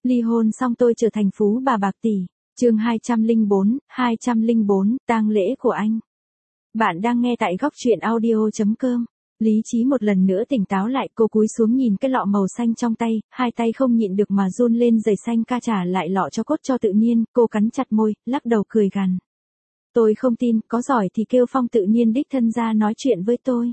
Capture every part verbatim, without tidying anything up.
Ly hôn xong tôi trở thành phú bà bạc tỷ. Chương hai trăm lẻ bốn, hai trăm lẻ bốn, tang lễ của anh. Bạn đang nghe tại góc truyện audio chấm com. Lý trí một lần nữa tỉnh táo lại, cô cúi xuống nhìn cái lọ màu xanh trong tay, hai tay không nhịn được mà run lên. Giày xanh ca trả lại lọ cho cốt cho tự nhiên, cô cắn chặt môi, lắc đầu cười gằn. Tôi không tin, có giỏi thì kêu Phong tự nhiên đích thân ra nói chuyện với tôi.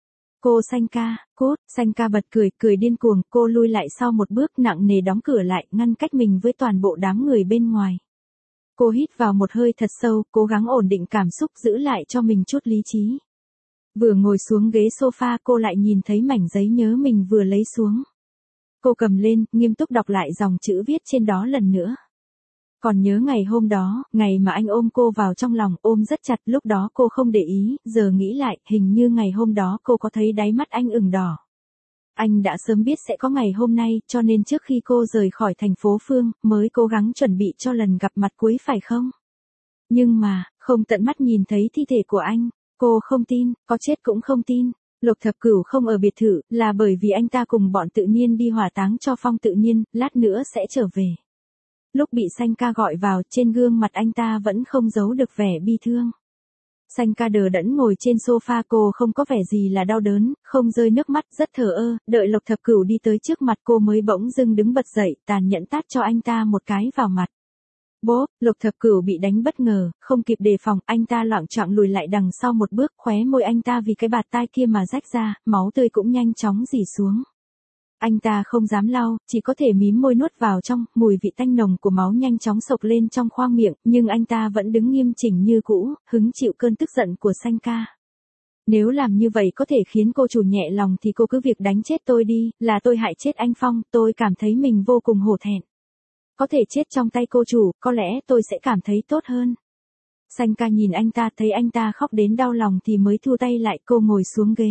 Cô xanh ca, cốt, xanh ca bật cười, cười điên cuồng, cô lui lại sau một bước nặng nề đóng cửa lại, ngăn cách mình với toàn bộ đám người bên ngoài. Cô hít vào một hơi thật sâu, cố gắng ổn định cảm xúc, giữ lại cho mình chút lý trí. Vừa ngồi xuống ghế sofa cô lại nhìn thấy mảnh giấy nhớ mình vừa lấy xuống. Cô cầm lên, nghiêm túc đọc lại dòng chữ viết trên đó lần nữa. Còn nhớ ngày hôm đó, ngày mà anh ôm cô vào trong lòng, ôm rất chặt, lúc đó cô không để ý, giờ nghĩ lại, hình như ngày hôm đó cô có thấy đáy mắt anh ửng đỏ. Anh đã sớm biết sẽ có ngày hôm nay, cho nên trước khi cô rời khỏi thành phố Phương, mới cố gắng chuẩn bị cho lần gặp mặt cuối phải không? Nhưng mà, không tận mắt nhìn thấy thi thể của anh, cô không tin, có chết cũng không tin. Lục Thập Cửu không ở biệt thự, là bởi vì anh ta cùng bọn tự nhiên đi hỏa táng cho Phong tự nhiên, lát nữa sẽ trở về. Lúc bị Xanh ca gọi vào, trên gương mặt anh ta vẫn không giấu được vẻ bi thương. Xanh ca đờ đẫn ngồi trên sofa, cô không có vẻ gì là đau đớn, không rơi nước mắt, rất thờ ơ, đợi Lục Thập Cửu đi tới trước mặt cô mới bỗng dưng đứng bật dậy, tàn nhẫn tát cho anh ta một cái vào mặt. Bốp, Lục Thập Cửu bị đánh bất ngờ, không kịp đề phòng, anh ta loạng choạng lùi lại đằng sau một bước, khóe môi anh ta vì cái bạt tai kia mà rách ra, máu tươi cũng nhanh chóng rỉ xuống. Anh ta không dám lau, chỉ có thể mím môi nuốt vào trong, mùi vị tanh nồng của máu nhanh chóng sộc lên trong khoang miệng, nhưng anh ta vẫn đứng nghiêm chỉnh như cũ, hứng chịu cơn tức giận của Xanh ca. Nếu làm như vậy có thể khiến cô chủ nhẹ lòng thì cô cứ việc đánh chết tôi đi, là tôi hại chết anh Phong, tôi cảm thấy mình vô cùng hổ thẹn. Có thể chết trong tay cô chủ, có lẽ tôi sẽ cảm thấy tốt hơn. Xanh ca nhìn anh ta, thấy anh ta khóc đến đau lòng thì mới thu tay lại, cô ngồi xuống ghế.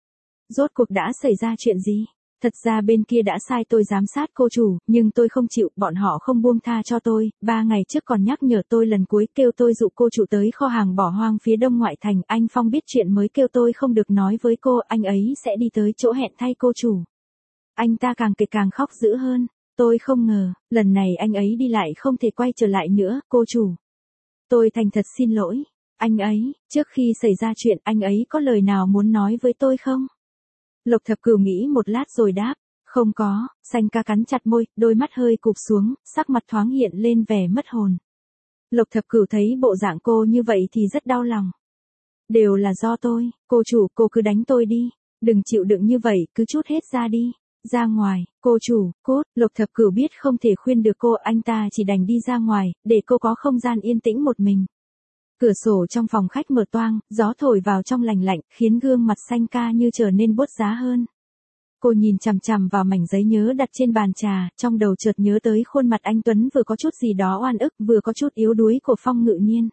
Rốt cuộc đã xảy ra chuyện gì? Thật ra bên kia đã sai tôi giám sát cô chủ, nhưng tôi không chịu, bọn họ không buông tha cho tôi, ba ngày trước còn nhắc nhở tôi lần cuối, kêu tôi dụ cô chủ tới kho hàng bỏ hoang phía đông ngoại thành, anh Phong biết chuyện mới kêu tôi không được nói với cô, anh ấy sẽ đi tới chỗ hẹn thay cô chủ. Anh ta càng kể càng khóc dữ hơn, tôi không ngờ, lần này anh ấy đi lại không thể quay trở lại nữa, cô chủ. Tôi thành thật xin lỗi, anh ấy, trước khi xảy ra chuyện anh ấy có lời nào muốn nói với tôi không? Lục Thập Cửu nghĩ một lát rồi đáp, không có. Xanh ca cắn chặt môi, đôi mắt hơi cụp xuống, sắc mặt thoáng hiện lên vẻ mất hồn. Lục Thập Cửu thấy bộ dạng cô như vậy thì rất đau lòng. Đều là do tôi, cô chủ, cô cứ đánh tôi đi, đừng chịu đựng như vậy, cứ trút hết ra đi. Ra ngoài, cô chủ, cốt, Lục Thập Cửu biết không thể khuyên được cô, anh ta chỉ đành đi ra ngoài, để cô có không gian yên tĩnh một mình. Cửa sổ trong phòng khách mở toang, gió thổi vào trong lành lạnh, khiến gương mặt Xanh ca như trở nên buốt giá hơn. Cô nhìn chằm chằm vào mảnh giấy nhớ đặt trên bàn trà, trong đầu chợt nhớ tới khuôn mặt anh Tuấn vừa có chút gì đó oan ức, vừa có chút yếu đuối của Phong Ngự Nhiên.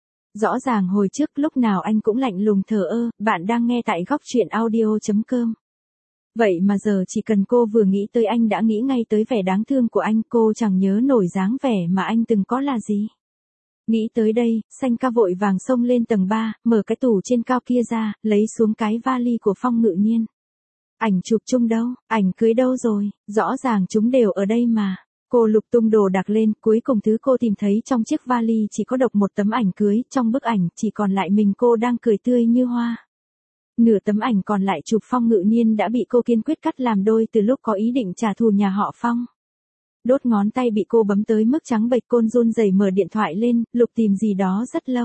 Rõ ràng hồi trước lúc nào anh cũng lạnh lùng thờ ơ, bạn đang nghe tại góc truyện audio chấm com. Vậy mà giờ chỉ cần cô vừa nghĩ tới anh đã nghĩ ngay tới vẻ đáng thương của anh, cô chẳng nhớ nổi dáng vẻ mà anh từng có là gì. Nghĩ tới đây, Xanh ca vội vàng xông lên tầng ba, mở cái tủ trên cao kia ra, lấy xuống cái vali của Phong Ngự Nhiên. Ảnh chụp chung đâu, ảnh cưới đâu rồi, rõ ràng chúng đều ở đây mà. Cô lục tung đồ đạc lên, cuối cùng thứ cô tìm thấy trong chiếc vali chỉ có độc một tấm ảnh cưới, trong bức ảnh chỉ còn lại mình cô đang cười tươi như hoa. Nửa tấm ảnh còn lại chụp Phong Ngự Nhiên đã bị cô kiên quyết cắt làm đôi từ lúc có ý định trả thù nhà họ Phong. Đốt ngón tay bị cô bấm tới mức trắng bệch, côn run rẩy mở điện thoại lên, lục tìm gì đó rất lâu.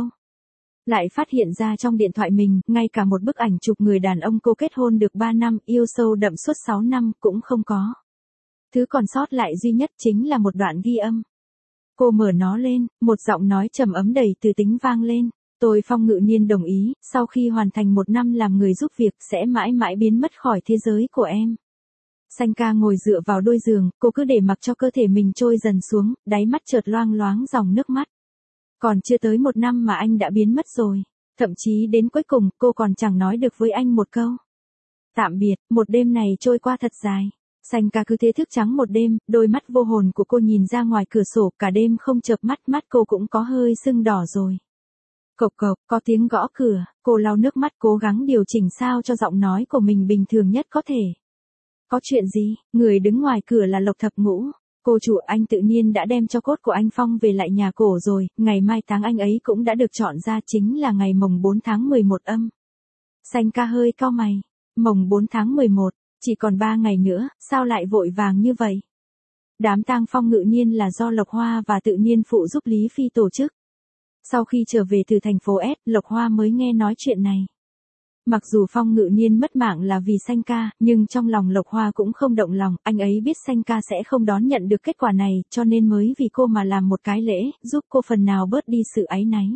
Lại phát hiện ra trong điện thoại mình, ngay cả một bức ảnh chụp người đàn ông cô kết hôn được ba năm, yêu sâu đậm suốt sáu năm, cũng không có. Thứ còn sót lại duy nhất chính là một đoạn ghi âm. Cô mở nó lên, một giọng nói trầm ấm đầy từ tính vang lên. Tôi Phong Ngự Nhiên đồng ý, sau khi hoàn thành một năm làm người giúp việc, sẽ mãi mãi biến mất khỏi thế giới của em. Xanh ca ngồi dựa vào đôi giường, cô cứ để mặc cho cơ thể mình trôi dần xuống, đáy mắt chợt loang loáng dòng nước mắt. Còn chưa tới một năm mà anh đã biến mất rồi. Thậm chí đến cuối cùng, cô còn chẳng nói được với anh một câu. Tạm biệt, một đêm này trôi qua thật dài. Xanh ca cứ thế thức trắng một đêm, đôi mắt vô hồn của cô nhìn ra ngoài cửa sổ, cả đêm không chợp mắt, mắt cô cũng có hơi sưng đỏ rồi. Cộc cộc, có tiếng gõ cửa, cô lau nước mắt cố gắng điều chỉnh sao cho giọng nói của mình bình thường nhất có thể. Có chuyện gì? Người đứng ngoài cửa là Lục Thập Ngũ. Cô chủ, anh tự nhiên đã đem cho cốt của anh Phong về lại nhà cổ rồi, ngày mai táng anh ấy cũng đã được chọn ra, chính là ngày mồng bốn tháng mười một âm. Sanh ca hơi cau mày, mồng bốn tháng mười một, chỉ còn ba ngày nữa, sao lại vội vàng như vậy? Đám tang Phong Ngự Niên là do Lộc Hoa và Tự Nhiên phụ giúp Lý Phi tổ chức. Sau khi trở về từ thành phố S, Lộc Hoa mới nghe nói chuyện này. Mặc dù Phong Ngự Niên mất mạng là vì Sanh ca, nhưng trong lòng Lộc Hoa cũng không động lòng, anh ấy biết Sanh ca sẽ không đón nhận được kết quả này, cho nên mới vì cô mà làm một cái lễ, giúp cô phần nào bớt đi sự áy náy.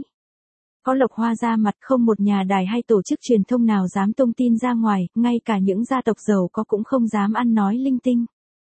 Có Lộc Hoa ra mặt, không một nhà đài hay tổ chức truyền thông nào dám tung tin ra ngoài, ngay cả những gia tộc giàu có cũng không dám ăn nói linh tinh.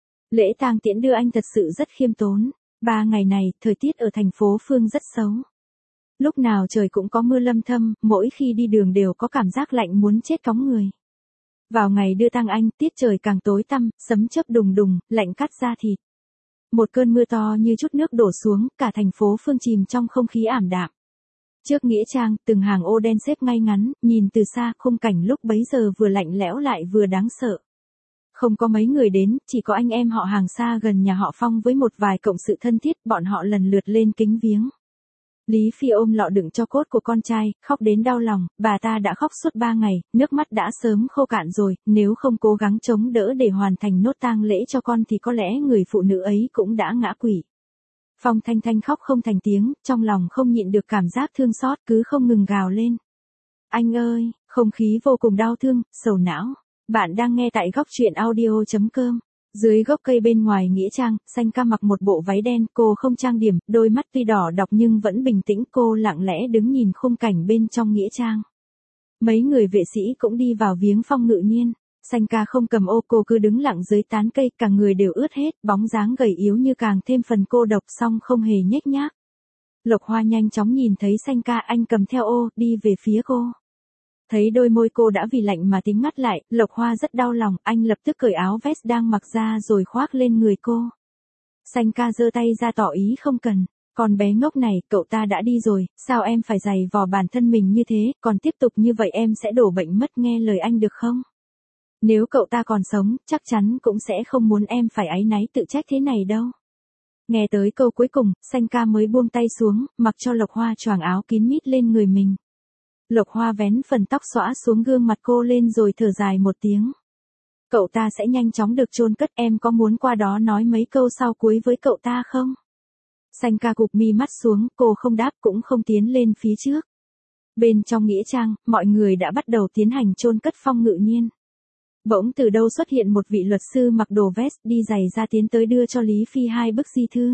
Lễ tang tiễn đưa anh thật sự rất khiêm tốn. Ba ngày này, thời tiết ở thành phố Phương rất xấu. Lúc nào trời cũng có mưa lâm thâm, mỗi khi đi đường đều có cảm giác lạnh muốn chết cóng người. Vào ngày đưa tang anh, tiết trời càng tối tăm, sấm chớp đùng đùng, lạnh cắt da thịt. Một cơn mưa to như chút nước đổ xuống, cả thành phố Phương chìm trong không khí ảm đạm. Trước nghĩa trang, từng hàng ô đen xếp ngay ngắn, nhìn từ xa, khung cảnh lúc bấy giờ vừa lạnh lẽo lại vừa đáng sợ. Không có mấy người đến, chỉ có anh em họ hàng xa gần nhà họ Phong với một vài cộng sự thân thiết, bọn họ lần lượt lên kính viếng. Lý Phi ôm lọ đựng cho cốt của con trai, khóc đến đau lòng, bà ta đã khóc suốt ba ngày, nước mắt đã sớm khô cạn rồi, nếu không cố gắng chống đỡ để hoàn thành nốt tang lễ cho con thì có lẽ người phụ nữ ấy cũng đã ngã quỵ. Phong Thanh Thanh khóc không thành tiếng, trong lòng không nhịn được cảm giác thương xót, cứ không ngừng gào lên. Anh ơi, không khí vô cùng đau thương, sầu não. Bạn đang nghe tại góc truyện audio chấm com. Dưới gốc cây bên ngoài nghĩa trang, Sanh ca mặc một bộ váy đen, cô không trang điểm, đôi mắt tuy đỏ độc nhưng vẫn bình tĩnh, cô lặng lẽ đứng nhìn khung cảnh bên trong nghĩa trang. Mấy người vệ sĩ cũng đi vào viếng Phong Ngự Niên. Sanh ca không cầm ô, cô cứ đứng lặng dưới tán cây, cả người đều ướt hết, bóng dáng gầy yếu như càng thêm phần cô độc, song không hề nhếch nhác. Lộc Hoa nhanh chóng nhìn thấy Sanh ca, anh cầm theo ô, đi về phía cô. Thấy đôi môi cô đã vì lạnh mà tím ngắt lại, Lộc Hoa rất đau lòng, anh lập tức cởi áo vest đang mặc ra rồi khoác lên người cô. Sanh ca giơ tay ra tỏ ý không cần. Con bé ngốc này, cậu ta đã đi rồi, sao em phải giày vò bản thân mình như thế, còn tiếp tục như vậy em sẽ đổ bệnh mất, nghe lời anh được không? Nếu cậu ta còn sống, chắc chắn cũng sẽ không muốn em phải áy náy tự trách thế này đâu. Nghe tới câu cuối cùng, Sanh ca mới buông tay xuống, mặc cho Lộc Hoa choàng áo kín mít lên người mình. Lộc Hoa vén phần tóc xõa xuống gương mặt cô lên rồi thở dài một tiếng. Cậu ta sẽ nhanh chóng được chôn cất, em có muốn qua đó nói mấy câu sau cuối với cậu ta không? Sanh ca cụp mi mắt xuống, cô không đáp cũng không tiến lên phía trước. Bên trong nghĩa trang, mọi người đã bắt đầu tiến hành chôn cất Phong Ngự Niên. Bỗng từ đâu xuất hiện một vị luật sư mặc đồ vest đi giày ra tiến tới đưa cho Lý Phi hai bức di thư.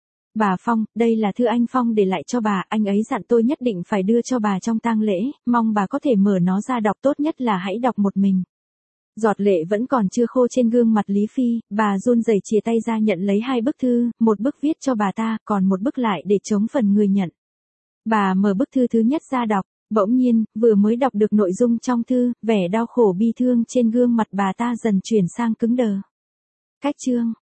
Bà Phong, đây là thư anh Phong để lại cho bà, anh ấy dặn tôi nhất định phải đưa cho bà trong tang lễ, mong bà có thể mở nó ra đọc, tốt nhất là hãy đọc một mình. Giọt lệ vẫn còn chưa khô trên gương mặt Lý Phi, bà run rẩy chìa tay ra nhận lấy hai bức thư, một bức viết cho bà ta, còn một bức lại để chống phần người nhận. Bà mở bức thư thứ nhất ra đọc, bỗng nhiên, vừa mới đọc được nội dung trong thư, vẻ đau khổ bi thương trên gương mặt bà ta dần chuyển sang cứng đờ. Cách chương